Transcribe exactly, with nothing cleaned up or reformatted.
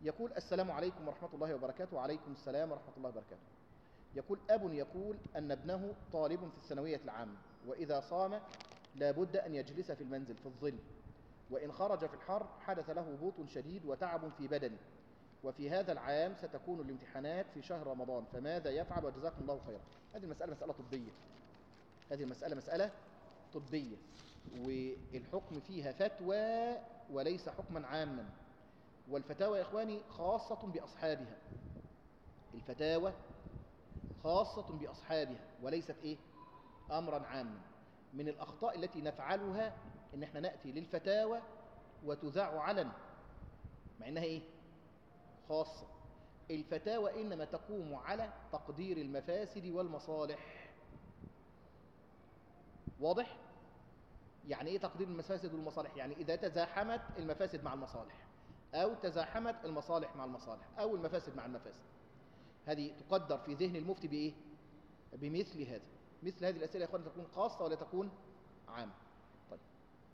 يقول السلام عليكم ورحمة الله وبركاته. وعليكم السلام ورحمة الله وبركاته. يقول أب يقول أن ابنه طالب في الثانوية العامة، وإذا صام لا بد أن يجلس في المنزل في الظل، وإن خرج في الحر حدث له هبوط شديد وتعب في بدنه، وفي هذا العام ستكون الامتحانات في شهر رمضان، فماذا يفعل؟ وجزاكم الله خيرا. هذه المسألة مسألة طبية، هذه المسألة مسألة طبية، والحكم فيها فتوى وليس حكما عاما. والفتاوى يا إخواني خاصة بأصحابها، الفتاوى خاصة بأصحابها وليست إيه؟ أمرا عاما. من الأخطاء التي نفعلها إن إحنا نأتي للفتاوى وتذاع علنا، مع إنها إيه؟ خاصة. الفتاوى إنما تقوم على تقدير المفاسد والمصالح. واضح؟ يعني إيه تقدير المفاسد والمصالح؟ يعني إذا تزاحمت المفاسد مع المصالح، أو تزاحمت المصالح مع المصالح، أو المفاسد مع المفاسد، هذه تقدر في ذهن المفتي بإيه؟ بمثل هذا. مثل هذه الأسئلة يا أخواني تكون خاصة ولا تكون عامة.